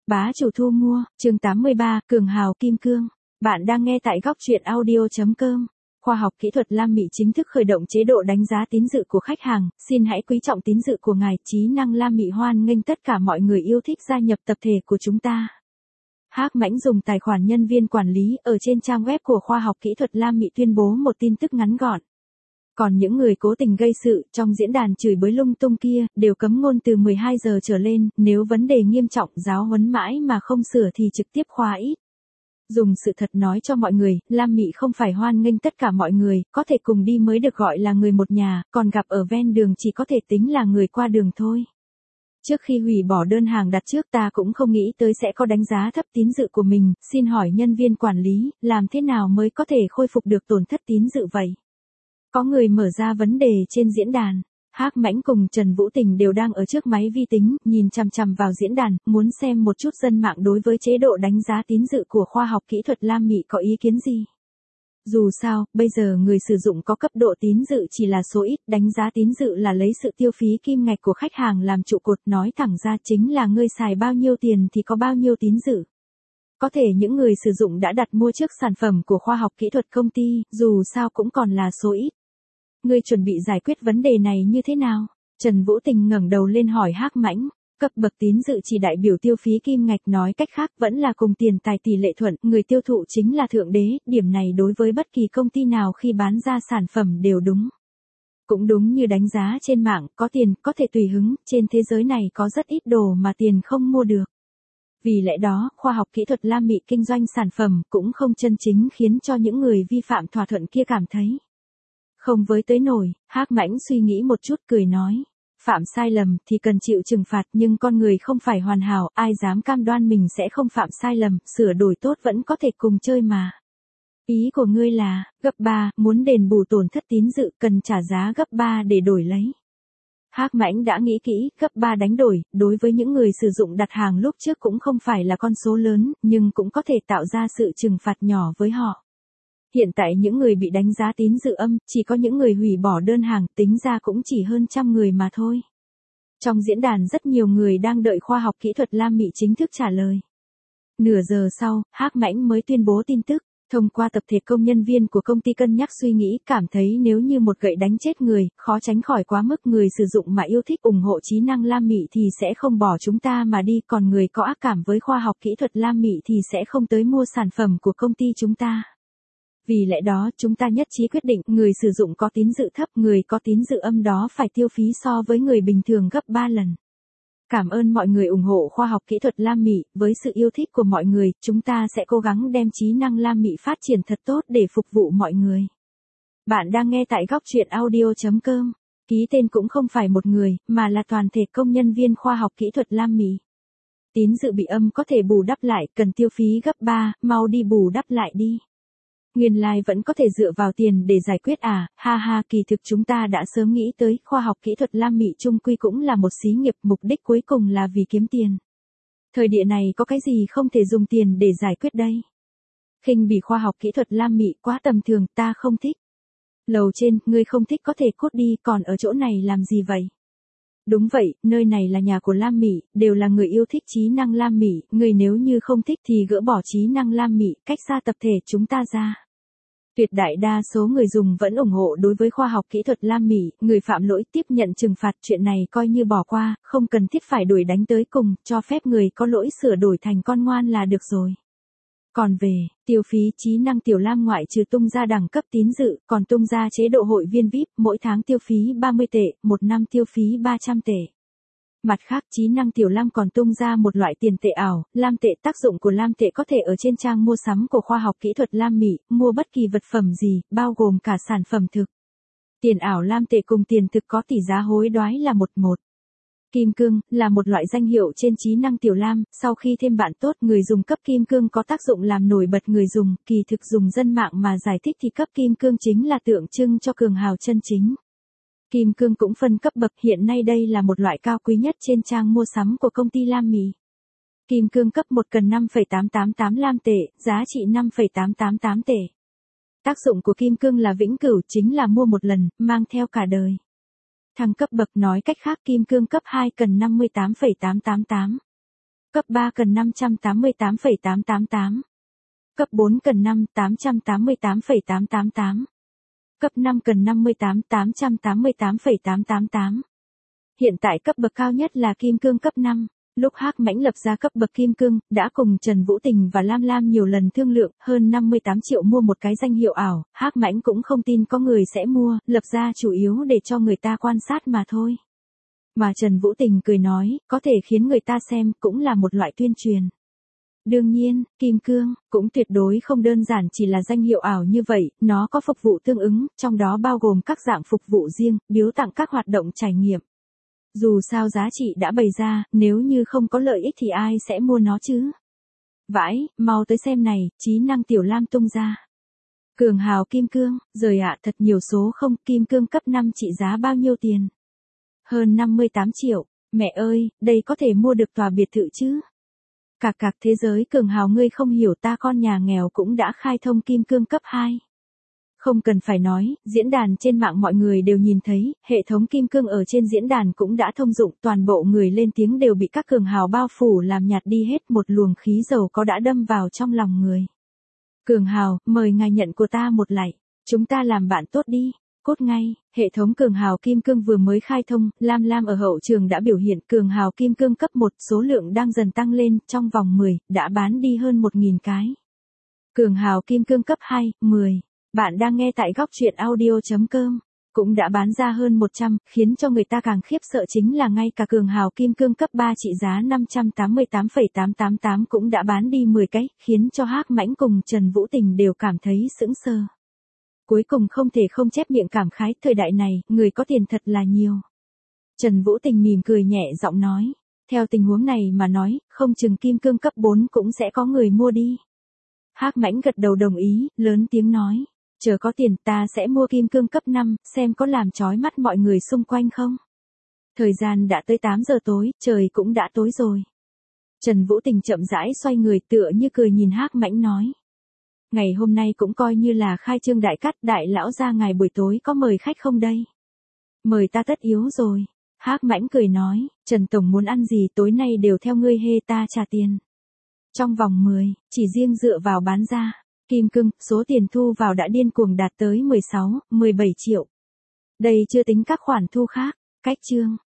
Bá chủ thu mua, chương 83, Cường Hào Kim Cương. Bạn đang nghe tại góc truyện audio.com. Khoa học kỹ thuật Lam Mị chính thức khởi động chế độ đánh giá tín dự của khách hàng, xin hãy quý trọng tín dự của ngài. Trí năng Lam Mị hoan nghênh tất cả mọi người yêu thích gia nhập tập thể của chúng ta. Hắc Mãnh dùng tài khoản nhân viên quản lý ở trên trang web của Khoa học kỹ thuật Lam Mị tuyên bố một tin tức ngắn gọn. Còn những người cố tình gây sự trong diễn đàn chửi bới lung tung kia, đều cấm ngôn từ 12 giờ trở lên, nếu vấn đề nghiêm trọng giáo huấn mãi mà không sửa thì trực tiếp khóa ít. Dùng sự thật nói cho mọi người, Lam Mị không phải hoan nghênh tất cả mọi người, có thể cùng đi mới được gọi là người một nhà, còn gặp ở ven đường chỉ có thể tính là người qua đường thôi. Trước khi hủy bỏ đơn hàng đặt trước ta cũng không nghĩ tới sẽ có đánh giá thấp tín dự của mình, xin hỏi nhân viên quản lý, làm thế nào mới có thể khôi phục được tổn thất tín dự vậy? Có người mở ra vấn đề trên diễn đàn. Hắc Mãnh cùng Trần Vũ Tình đều đang ở trước máy vi tính, nhìn chằm chằm vào diễn đàn, muốn xem một chút dân mạng đối với chế độ đánh giá tín dự của Khoa học kỹ thuật Lam Mị có ý kiến gì. Dù sao, bây giờ người sử dụng có cấp độ tín dự chỉ là số ít, đánh giá tín dự là lấy sự tiêu phí kim ngạch của khách hàng làm trụ cột, nói thẳng ra chính là ngươi xài bao nhiêu tiền thì có bao nhiêu tín dự. Có thể những người sử dụng đã đặt mua trước sản phẩm của khoa học kỹ thuật công ty, dù sao cũng còn là số ít. Ngươi chuẩn bị giải quyết vấn đề này như thế nào? Trần Vũ Tình ngẩng đầu lên hỏi Hắc Mãnh. Cấp bậc tín dự chỉ đại biểu tiêu phí kim ngạch, nói cách khác vẫn là cùng tiền tài tỷ lệ thuận, người tiêu thụ chính là thượng đế, điểm này đối với bất kỳ công ty nào khi bán ra sản phẩm đều đúng. Cũng đúng như đánh giá trên mạng, có tiền, có thể tùy hứng, trên thế giới này có rất ít đồ mà tiền không mua được. Vì lẽ đó, khoa học kỹ thuật Lam Mị kinh doanh sản phẩm cũng không chân chính khiến cho những người vi phạm thỏa thuận kia cảm thấy không với tới nổi. Hắc Mãnh suy nghĩ một chút cười nói, phạm sai lầm thì cần chịu trừng phạt, nhưng con người không phải hoàn hảo, ai dám cam đoan mình sẽ không phạm sai lầm, sửa đổi tốt vẫn có thể cùng chơi mà. Ý của ngươi là, gấp 3, muốn đền bù tổn thất tín dự cần trả giá gấp 3 để đổi lấy. Hắc Mãnh đã nghĩ kỹ, gấp 3 đánh đổi, đối với những người sử dụng đặt hàng lúc trước cũng không phải là con số lớn, nhưng cũng có thể tạo ra sự trừng phạt nhỏ với họ. Hiện tại những người bị đánh giá tín dự âm, chỉ có những người hủy bỏ đơn hàng, tính ra cũng chỉ hơn trăm người mà thôi. Trong diễn đàn rất nhiều người đang đợi khoa học kỹ thuật Lam Mị chính thức trả lời. Nửa giờ sau, Hắc Mãnh mới tuyên bố tin tức. Thông qua tập thể công nhân viên của công ty cân nhắc suy nghĩ, cảm thấy nếu như một gậy đánh chết người, khó tránh khỏi quá mức, người sử dụng mà yêu thích ủng hộ trí năng Lam Mị thì sẽ không bỏ chúng ta mà đi, còn người có ác cảm với khoa học kỹ thuật Lam Mị thì sẽ không tới mua sản phẩm của công ty chúng ta. Vì lẽ đó, chúng ta nhất trí quyết định, người sử dụng có tín dự thấp, người có tín dự âm đó phải tiêu phí so với người bình thường gấp 3 lần. Cảm ơn mọi người ủng hộ khoa học kỹ thuật Lam Mị, với sự yêu thích của mọi người, chúng ta sẽ cố gắng đem trí năng Lam Mị phát triển thật tốt để phục vụ mọi người. Bạn đang nghe tại góc truyện audio.com. Ký tên cũng không phải một người, mà là toàn thể công nhân viên khoa học kỹ thuật Lam Mị. Tín dự bị âm có thể bù đắp lại, cần tiêu phí gấp 3, mau đi bù đắp lại đi. Nguyên lai vẫn có thể dựa vào tiền để giải quyết à, ha ha, kỳ thực chúng ta đã sớm nghĩ tới, khoa học kỹ thuật Lam Mị chung quy cũng là một xí nghiệp, mục đích cuối cùng là vì kiếm tiền. Thời địa này có cái gì không thể dùng tiền để giải quyết đây? Khinh bỉ khoa học kỹ thuật Lam Mị quá tầm thường, ta không thích. Lầu trên, ngươi không thích có thể cút đi, còn ở chỗ này làm gì vậy? Đúng vậy, nơi này là nhà của Lam Mị, đều là người yêu thích trí năng Lam Mị, người nếu như không thích thì gỡ bỏ trí năng Lam Mị, cách xa tập thể chúng ta ra. Tuyệt đại đa số người dùng vẫn ủng hộ đối với khoa học kỹ thuật Lam Mị, người phạm lỗi tiếp nhận trừng phạt, chuyện này coi như bỏ qua, không cần thiết phải đuổi đánh tới cùng, cho phép người có lỗi sửa đổi thành con ngoan là được rồi. Còn về, tiêu phí trí năng Tiểu Lam ngoại trừ tung ra đẳng cấp tín dự, còn tung ra chế độ hội viên VIP, mỗi tháng tiêu phí 30 tệ, một năm tiêu phí 300 tệ. Mặt khác, trí năng Tiểu Lam còn tung ra một loại tiền tệ ảo, Lam tệ. Tác dụng của Lam tệ có thể ở trên trang mua sắm của khoa học kỹ thuật Lam Mị, mua bất kỳ vật phẩm gì, bao gồm cả sản phẩm thực. Tiền ảo Lam tệ cùng tiền thực có tỷ giá hối đoái là 1:1. Kim cương là một loại danh hiệu trên trí năng Tiểu Lam, sau khi thêm bạn tốt, người dùng cấp kim cương có tác dụng làm nổi bật người dùng, kỳ thực dùng dân mạng mà giải thích thì cấp kim cương chính là tượng trưng cho cường hào chân chính. Kim cương cũng phân cấp bậc, hiện nay đây là một loại cao quý nhất trên trang mua sắm của công ty Lam Mị. Kim cương cấp 1 cần 5,888 Lam tệ, giá trị 5,888 tệ. Tác dụng của kim cương là vĩnh cửu, chính là mua một lần, mang theo cả đời. Thăng cấp bậc, nói cách khác kim cương cấp 2 cần 58,888. Cấp 3 cần 588,888. Cấp 4 cần 888,888. Cấp 5 cần 58,888,888. Hiện tại cấp bậc cao nhất là kim cương cấp 5. Lúc Hắc Mãnh lập ra cấp bậc kim cương, đã cùng Trần Vũ Tình và Lam Lam nhiều lần thương lượng, hơn 58 triệu mua một cái danh hiệu ảo, Hắc Mãnh cũng không tin có người sẽ mua, lập ra chủ yếu để cho người ta quan sát mà thôi. Mà Trần Vũ Tình cười nói, có thể khiến người ta xem, cũng là một loại tuyên truyền. Đương nhiên, kim cương, cũng tuyệt đối không đơn giản chỉ là danh hiệu ảo như vậy, nó có phục vụ tương ứng, trong đó bao gồm các dạng phục vụ riêng, biếu tặng các hoạt động trải nghiệm. Dù sao giá trị đã bày ra, nếu như không có lợi ích thì ai sẽ mua nó chứ? Vãi, mau tới xem này, trí năng tiểu lam tung ra. Cường hào kim cương, rời ạ thật nhiều số không, kim cương cấp 5 trị giá bao nhiêu tiền? Hơn 58 triệu, mẹ ơi, đây có thể mua được tòa biệt thự chứ? Cạc thế giới cường hào ngươi không hiểu ta con nhà nghèo cũng đã khai thông kim cương cấp 2. Không cần phải nói, diễn đàn trên mạng mọi người đều nhìn thấy, hệ thống kim cương ở trên diễn đàn cũng đã thông dụng, toàn bộ người lên tiếng đều bị các cường hào bao phủ làm nhạt đi hết, một luồng khí dầu có đã đâm vào trong lòng người. Cường hào, mời ngài nhận của ta một lạy, chúng ta làm bạn tốt đi. Cốt ngay, hệ thống cường hào kim cương vừa mới khai thông, Lam Lam ở hậu trường đã biểu hiện cường hào kim cương cấp 1, số lượng đang dần tăng lên, trong vòng 10, đã bán đi hơn 1.000 cái. Cường hào kim cương cấp 2, 10. Bạn đang nghe tại góc truyện audio.com, cũng đã bán ra hơn 100, khiến cho người ta càng khiếp sợ chính là ngay cả cường hào kim cương cấp 3 trị giá 588,888 cũng đã bán đi 10 cái, khiến cho Hắc Mãnh cùng Trần Vũ Tình đều cảm thấy sững sờ. Cuối cùng không thể không chép miệng cảm khái, thời đại này, người có tiền thật là nhiều. Trần Vũ Tình mỉm cười nhẹ giọng nói, theo tình huống này mà nói, không chừng kim cương cấp 4 cũng sẽ có người mua đi. Hắc Mãnh gật đầu đồng ý, lớn tiếng nói, chờ có tiền ta sẽ mua kim cương cấp 5, xem có làm chói mắt mọi người xung quanh không. Thời gian đã tới 8 giờ tối, trời cũng đã tối rồi. Trần Vũ Tình chậm rãi xoay người tựa như cười nhìn Hắc Mãnh nói. Ngày hôm nay cũng coi như là khai trương đại cắt, đại lão ra ngày buổi tối có mời khách không đây? Mời ta tất yếu rồi. Hắc Mãnh cười nói, Trần Tổng muốn ăn gì tối nay đều theo ngươi hê ta trả tiền. Trong vòng 10, chỉ riêng dựa vào bán ra, kim cương, số tiền thu vào đã điên cuồng đạt tới 16, 17 triệu. Đây chưa tính các khoản thu khác, cách chương.